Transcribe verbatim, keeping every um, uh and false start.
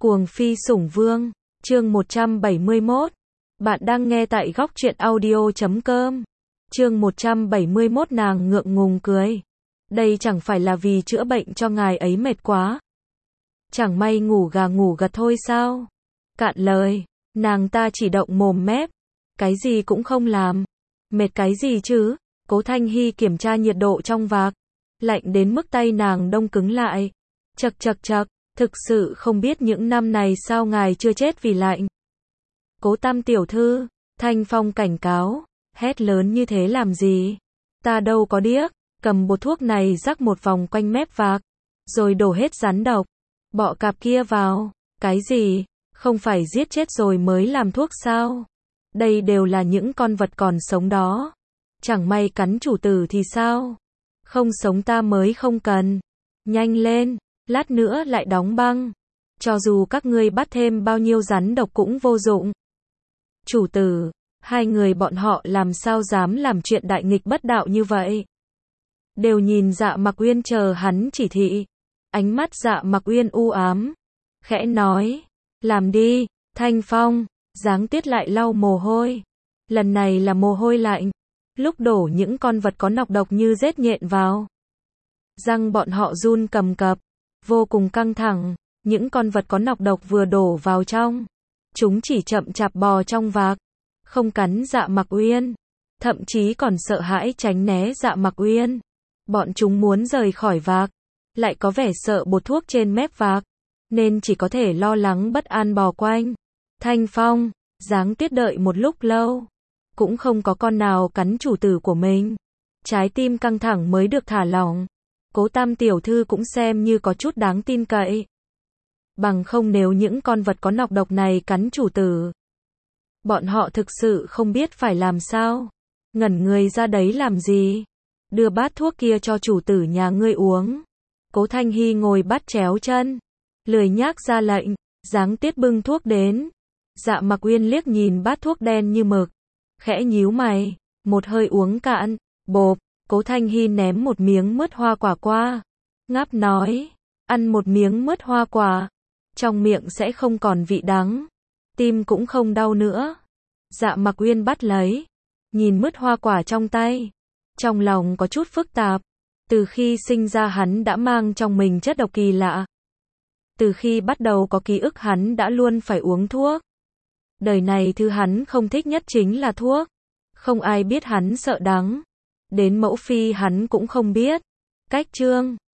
Cuồng phi sủng vương, chương một trăm bảy mươi mốt. Bạn đang nghe tại góc truyện audio chấm com. Chương một trăm bảy mươi mốt nàng ngượng ngùng cười. Đây chẳng phải là vì chữa bệnh cho ngài ấy mệt quá. Chẳng may ngủ gà ngủ gật thôi sao? Cạn lời, nàng ta chỉ động mồm mép. Cái gì cũng không làm. Mệt cái gì chứ? Cố Thanh Hy kiểm tra nhiệt độ trong vạc. Lạnh đến mức tay nàng đông cứng lại. Chậc chậc chậc. Thực sự không biết những năm này sao ngài chưa chết vì lạnh. Cố Tam tiểu thư, Thanh Phong cảnh cáo, hét lớn như thế làm gì? Ta đâu có điếc, cầm bột thuốc này rắc một vòng quanh mép vạc, rồi đổ hết rắn độc, bọ cạp kia vào. Cái gì? Không phải giết chết rồi mới làm thuốc sao? Đây đều là những con vật còn sống đó. Chẳng may cắn chủ tử thì sao? Không sống ta mới không cần. Nhanh lên! Lát nữa lại đóng băng. Cho dù các ngươi bắt thêm bao nhiêu rắn độc cũng vô dụng. Chủ tử, hai người bọn họ làm sao dám làm chuyện đại nghịch bất đạo như vậy? Đều nhìn Dạ Mặc Uyên chờ hắn chỉ thị. Ánh mắt Dạ Mặc Uyên u ám. Khẽ nói, làm đi, Thanh Phong. Giáng Tiết lại lau mồ hôi. Lần này là mồ hôi lạnh. Lúc đổ những con vật có nọc độc như rết nhện vào. Răng bọn họ run cầm cập. Vô cùng căng thẳng, những con vật có nọc độc vừa đổ vào trong. Chúng chỉ chậm chạp bò trong vạc, không cắn Dạ Mặc Uyên, thậm chí còn sợ hãi tránh né Dạ Mặc Uyên. Bọn chúng muốn rời khỏi vạc, lại có vẻ sợ bột thuốc trên mép vạc, nên chỉ có thể lo lắng bất an bò quanh. Thanh Phong, Giáng Tiết đợi một lúc lâu, cũng không có con nào cắn chủ tử của mình. Trái tim căng thẳng mới được thả lỏng. Cố Tam tiểu thư cũng xem như có chút đáng tin cậy. Bằng không nếu những con vật có nọc độc này cắn chủ tử, bọn họ thực sự không biết phải làm sao. Ngẩn người ra đấy làm gì? Đưa bát thuốc kia cho chủ tử nhà ngươi uống. Cố Thanh Hy ngồi bắt chéo chân, lười nhác ra lệnh. Giáng Tiết bưng thuốc đến. Dạ Mặc Uyên liếc nhìn bát thuốc đen như mực, khẽ nhíu mày, một hơi uống cạn. Bộp. Cố Thanh Hy ném một miếng mứt hoa quả qua. Ngáp nói, ăn một miếng mứt hoa quả, trong miệng sẽ không còn vị đắng, tim cũng không đau nữa. Dạ Mặc Uyên bắt lấy, nhìn mứt hoa quả trong tay, trong lòng có chút phức tạp. Từ khi sinh ra hắn đã mang trong mình chất độc kỳ lạ. Từ khi bắt đầu có ký ức hắn đã luôn phải uống thuốc. Đời này thứ hắn không thích nhất chính là thuốc. Không ai biết hắn sợ đắng. Đến mẫu phi hắn cũng không biết. Cách chương